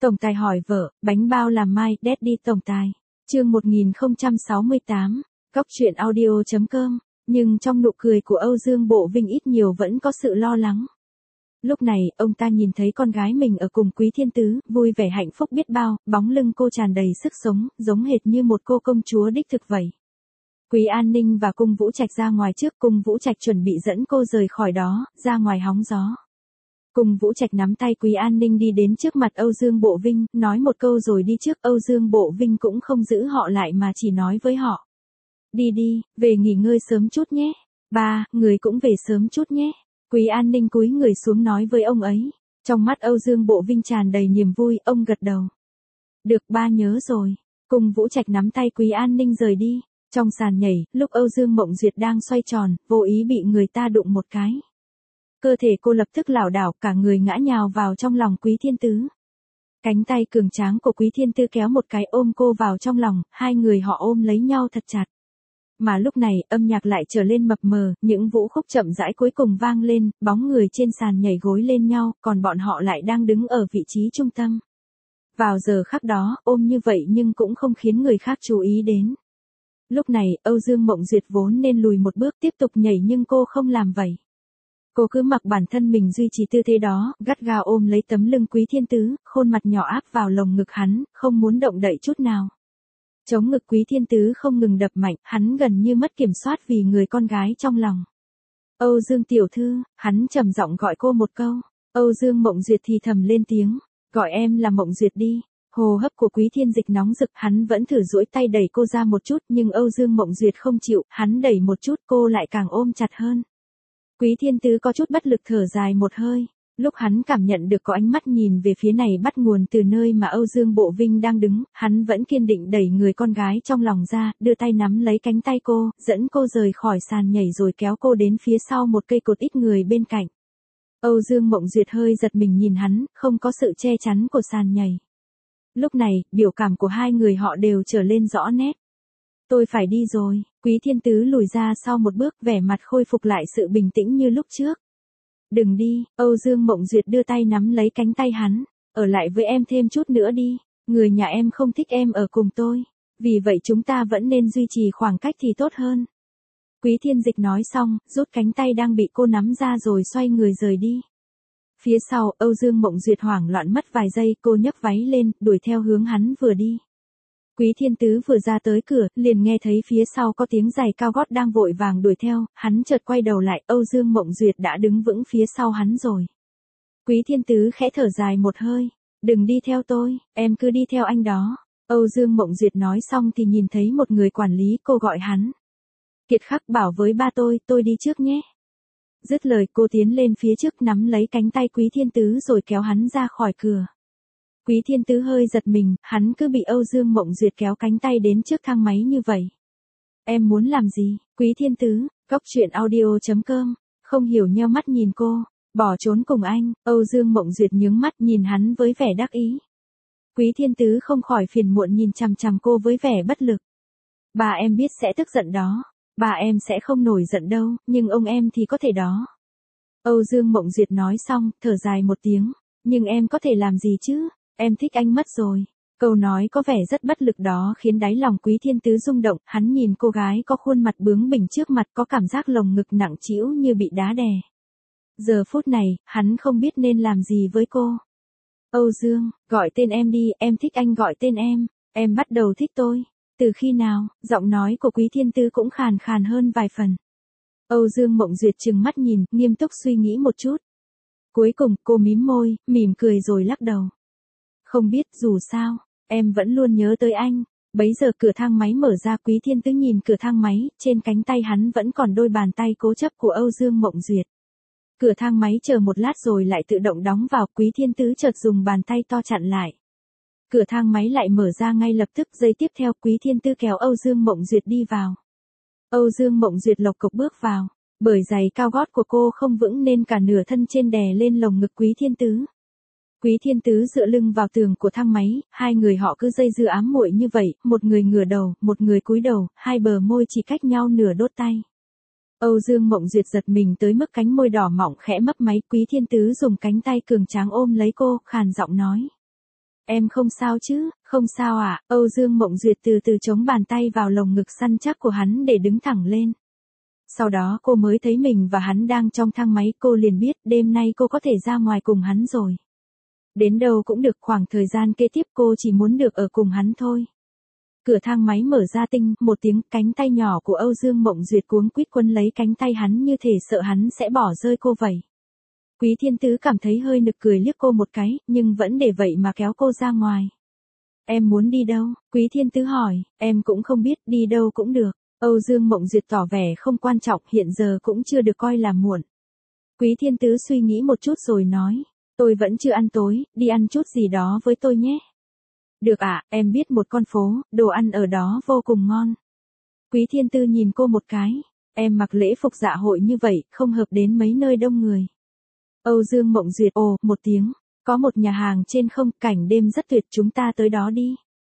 Tổng tài hỏi vợ, bánh bao làm mai, Daddy tổng tài. Chương 1068, Góc truyện audio.com, nhưng trong nụ cười của Âu Dương Bộ Vinh ít nhiều vẫn có sự lo lắng. Lúc này, ông ta nhìn thấy con gái mình ở cùng Quý Thiên Tứ, vui vẻ hạnh phúc biết bao, bóng lưng cô tràn đầy sức sống, giống hệt như một cô công chúa đích thực vậy. Quý An Ninh và Cung Vũ Trạch ra ngoài trước, Cung Vũ Trạch chuẩn bị dẫn cô rời khỏi đó, ra ngoài hóng gió. Cung Vũ Trạch nắm tay Quý An Ninh đi đến trước mặt Âu Dương Bộ Vinh, nói một câu rồi đi trước. Âu Dương Bộ Vinh cũng không giữ họ lại mà chỉ nói với họ. Đi đi, về nghỉ ngơi sớm chút nhé. Ba, người cũng về sớm chút nhé. Quý An Ninh cúi người xuống nói với ông ấy. Trong mắt Âu Dương Bộ Vinh tràn đầy niềm vui, ông gật đầu. Được, ba nhớ rồi. Cung Vũ Trạch nắm tay Quý An Ninh rời đi. Trong sàn nhảy, lúc Âu Dương Mộng Duyệt đang xoay tròn, vô ý bị người ta đụng một cái. Cơ thể cô lập tức lảo đảo, cả người ngã nhào vào trong lòng Quý Thiên Tứ. Cánh tay cường tráng của Quý Thiên Tứ kéo một cái ôm cô vào trong lòng, hai người họ ôm lấy nhau thật chặt. Mà lúc này, âm nhạc lại trở lên mập mờ, những vũ khúc chậm rãi cuối cùng vang lên, bóng người trên sàn nhảy gối lên nhau, còn bọn họ lại đang đứng ở vị trí trung tâm. Vào giờ khắc đó, ôm như vậy nhưng cũng không khiến người khác chú ý đến. Lúc này, Âu Dương Mộng Duyệt vốn nên lùi một bước tiếp tục nhảy nhưng cô không làm vậy. Cô cứ mặc bản thân mình duy trì tư thế đó, gắt gao ôm lấy tấm lưng Quý Thiên Tứ, khuôn mặt nhỏ áp vào lồng ngực hắn, không muốn động đậy chút nào. Chống ngực Quý Thiên Tứ không ngừng đập mạnh, hắn gần như mất kiểm soát vì người con gái trong lòng. Âu Dương tiểu thư, hắn trầm giọng gọi cô một câu. Âu Dương Mộng Duyệt thì thầm lên tiếng, gọi em là Mộng Duyệt đi. Hô hấp của Quý Thiên Dịch nóng rực, hắn vẫn thử duỗi tay đẩy cô ra một chút nhưng Âu Dương Mộng Duyệt không chịu, hắn đẩy một chút cô lại càng ôm chặt hơn. Quý Thiên Tứ có chút bất lực thở dài một hơi, lúc hắn cảm nhận được có ánh mắt nhìn về phía này bắt nguồn từ nơi mà Âu Dương Bộ Vinh đang đứng, hắn vẫn kiên định đẩy người con gái trong lòng ra, đưa tay nắm lấy cánh tay cô, dẫn cô rời khỏi sàn nhảy rồi kéo cô đến phía sau một cây cột ít người bên cạnh. Âu Dương Mộng Duyệt hơi giật mình nhìn hắn, không có sự che chắn của sàn nhảy. Lúc này, biểu cảm của hai người họ đều trở lên rõ nét. Tôi phải đi rồi, Quý Thiên Tứ lùi ra sau một bước, vẻ mặt khôi phục lại sự bình tĩnh như lúc trước. Đừng đi, Âu Dương Mộng Duyệt đưa tay nắm lấy cánh tay hắn, ở lại với em thêm chút nữa đi, người nhà em không thích em ở cùng tôi, vì vậy chúng ta vẫn nên duy trì khoảng cách thì tốt hơn. Quý Thiên Dịch nói xong, rút cánh tay đang bị cô nắm ra rồi xoay người rời đi. Phía sau, Âu Dương Mộng Duyệt hoảng loạn mất vài giây, cô nhấc váy lên, đuổi theo hướng hắn vừa đi. Quý Thiên Tứ vừa ra tới cửa, liền nghe thấy phía sau có tiếng giày cao gót đang vội vàng đuổi theo, hắn chợt quay đầu lại, Âu Dương Mộng Duyệt đã đứng vững phía sau hắn rồi. Quý Thiên Tứ khẽ thở dài một hơi, đừng đi theo tôi, em cứ đi theo anh đó. Âu Dương Mộng Duyệt nói xong thì nhìn thấy một người quản lý, cô gọi hắn. Kiệt Khắc bảo với ba tôi đi trước nhé. Dứt lời cô tiến lên phía trước nắm lấy cánh tay Quý Thiên Tứ rồi kéo hắn ra khỏi cửa. Quý Thiên Tứ hơi giật mình, hắn cứ bị Âu Dương Mộng Duyệt kéo cánh tay đến trước thang máy như vậy. Em muốn làm gì, Quý Thiên Tứ? Góc truyện audio.com, không hiểu nheo mắt nhìn cô, bỏ trốn cùng anh. Âu Dương Mộng Duyệt nhướng mắt nhìn hắn với vẻ đắc ý. Quý Thiên Tứ không khỏi phiền muộn nhìn chằm chằm cô với vẻ bất lực. Bà em biết sẽ tức giận đó, bà em sẽ không nổi giận đâu, nhưng ông em thì có thể đó. Âu Dương Mộng Duyệt nói xong, thở dài một tiếng, nhưng em có thể làm gì chứ? Em thích anh mất rồi. Câu nói có vẻ rất bất lực đó khiến đáy lòng Quý Thiên Tứ rung động, hắn nhìn cô gái có khuôn mặt bướng bỉnh trước mặt, có cảm giác lồng ngực nặng trĩu như bị đá đè. Giờ phút này, hắn không biết nên làm gì với cô. Âu Dương, gọi tên em đi, em thích anh gọi tên em bắt đầu thích tôi. Từ khi nào? Giọng nói của Quý Thiên Tứ cũng khàn khàn hơn vài phần. Âu Dương Mộng Duyệt trừng mắt nhìn, nghiêm túc suy nghĩ một chút. Cuối cùng, cô mím môi, mỉm cười rồi lắc đầu. Không biết, dù sao, em vẫn luôn nhớ tới anh. Bấy giờ cửa thang máy mở ra, Quý Thiên Tứ nhìn cửa thang máy, trên cánh tay hắn vẫn còn đôi bàn tay cố chấp của Âu Dương Mộng Duyệt. Cửa thang máy chờ một lát rồi lại tự động đóng vào, Quý Thiên Tứ chợt dùng bàn tay to chặn lại. Cửa thang máy lại mở ra ngay lập tức, giây tiếp theo Quý Thiên Tứ kéo Âu Dương Mộng Duyệt đi vào. Âu Dương Mộng Duyệt lộc cộc bước vào, bởi giày cao gót của cô không vững nên cả nửa thân trên đè lên lồng ngực Quý Thiên Tứ. Quý Thiên Tứ dựa lưng vào tường của thang máy, hai người họ cứ dây dưa ám muội như vậy, một người ngửa đầu, một người cúi đầu, hai bờ môi chỉ cách nhau nửa đốt tay. Âu Dương Mộng Duyệt giật mình tới mức cánh môi đỏ mọng khẽ mấp máy, Quý Thiên Tứ dùng cánh tay cường tráng ôm lấy cô, khàn giọng nói. Em không sao chứ, không sao ạ. Âu Dương Mộng Duyệt từ từ chống bàn tay vào lồng ngực săn chắc của hắn để đứng thẳng lên. Sau đó cô mới thấy mình và hắn đang trong thang máy, cô liền biết đêm nay cô có thể ra ngoài cùng hắn rồi. Đến đâu cũng được, khoảng thời gian kế tiếp cô chỉ muốn được ở cùng hắn thôi. Cửa thang máy mở ra, tinh một tiếng, cánh tay nhỏ của Âu Dương Mộng Duyệt cuống quýt quấn lấy cánh tay hắn như thể sợ hắn sẽ bỏ rơi cô vậy. Quý Thiên Tứ cảm thấy hơi nực cười, liếc cô một cái, nhưng vẫn để vậy mà kéo cô ra ngoài. Em muốn đi đâu? Quý Thiên Tứ hỏi. Em cũng không biết, đi đâu cũng được. Âu Dương Mộng Duyệt tỏ vẻ không quan trọng, hiện giờ cũng chưa được coi là muộn. Quý Thiên Tứ suy nghĩ một chút rồi nói. Tôi vẫn chưa ăn tối, đi ăn chút gì đó với tôi nhé. Được ạ, em biết một con phố, đồ ăn ở đó vô cùng ngon. Quý Thiên Tư nhìn cô một cái. Em mặc lễ phục dạ hội như vậy, không hợp đến mấy nơi đông người. Âu Dương Mộng Duyệt ồ một tiếng. Có một nhà hàng trên không, cảnh đêm rất tuyệt, chúng ta tới đó đi.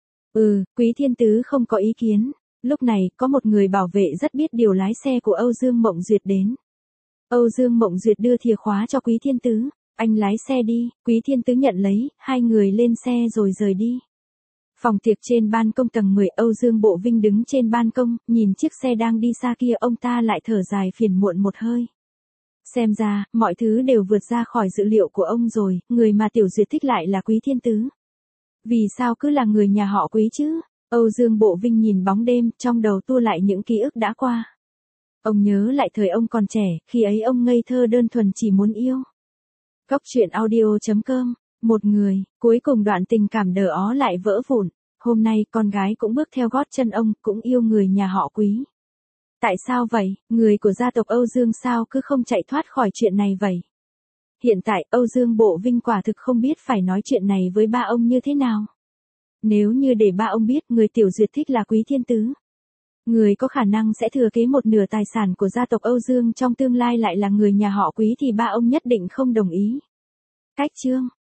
Quý Thiên Tứ không có ý kiến. Lúc này, có một người bảo vệ rất biết điều lái xe của Âu Dương Mộng Duyệt đến. Âu Dương Mộng Duyệt đưa chìa khóa cho Quý Thiên Tứ. Anh lái xe đi. Quý Thiên Tứ nhận lấy, hai người lên xe rồi rời đi. Phòng tiệc trên ban công tầng 10, Âu Dương Bộ Vinh đứng trên ban công, nhìn chiếc xe đang đi xa kia, ông ta lại thở dài phiền muộn một hơi. Xem ra, mọi thứ đều vượt ra khỏi dự liệu của ông rồi, người mà Tiểu Duyệt thích lại là Quý Thiên Tứ. Vì sao cứ là người nhà họ Quý chứ? Âu Dương Bộ Vinh nhìn bóng đêm, trong đầu tua lại những ký ức đã qua. Ông nhớ lại thời ông còn trẻ, khi ấy ông ngây thơ đơn thuần chỉ muốn yêu. Góc truyện audio.com. Một người, cuối cùng đoạn tình cảm đờ ó lại vỡ vụn. Hôm nay con gái cũng bước theo gót chân ông, cũng yêu người nhà họ Quý. Tại sao vậy, người của gia tộc Âu Dương sao cứ không chạy thoát khỏi chuyện này vậy? Hiện tại Âu Dương Bộ Vinh quả thực không biết phải nói chuyện này với ba ông như thế nào. Nếu như để ba ông biết người Tiểu Duyệt thích là Quý Thiên Tứ, người có khả năng sẽ thừa kế một nửa tài sản của gia tộc Âu Dương trong tương lai lại là người nhà họ Quý, thì ba ông nhất định không đồng ý. Cách chương